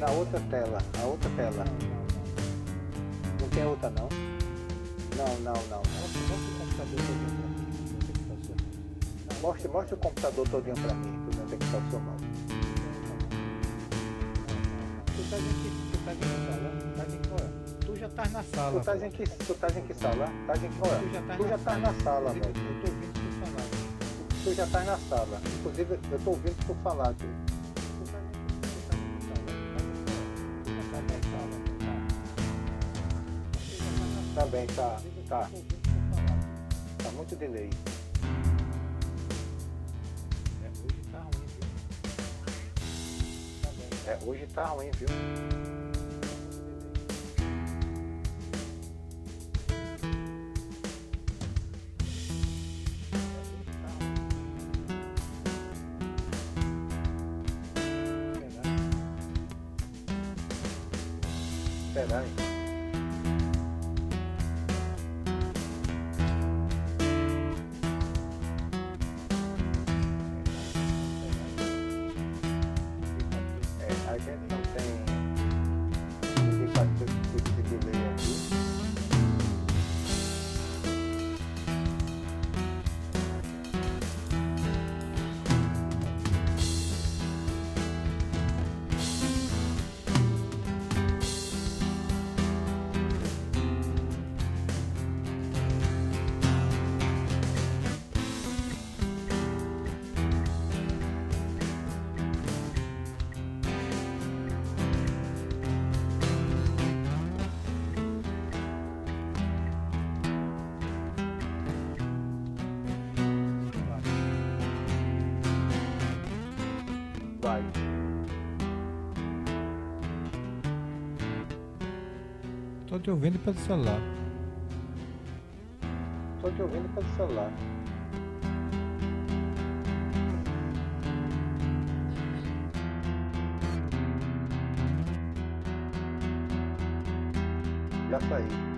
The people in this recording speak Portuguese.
Na outra tela, a outra tela. Não tem outra não? Não. Mostra o computador todinho pra mim. Onde é que tá o seu mouse? Mostra o computador todinho pra mim, pra onde é que tá o seu mouse. Tu tá em sala? Tá em qual? Tu já tá na sala. Tu estás em que sala? Estás em qual? Tu já estás na sala, velho. Eu tô ouvindo tu falar. Tu já estás na sala. Inclusive, eu tô ouvindo tu falar aqui. Tu tá na sala. Tu já tá na sala. Tá bem, tá. Eu tô ouvindo tu falar. Tá muito delay. Hoje tá ruim, viu? Tá bem. Hoje tá ruim, viu? Espera aí. A gente não tem indicativo de delay aqui. Vai. Tô te ouvindo pelo celular. Tô te ouvindo pelo celular. Já saí.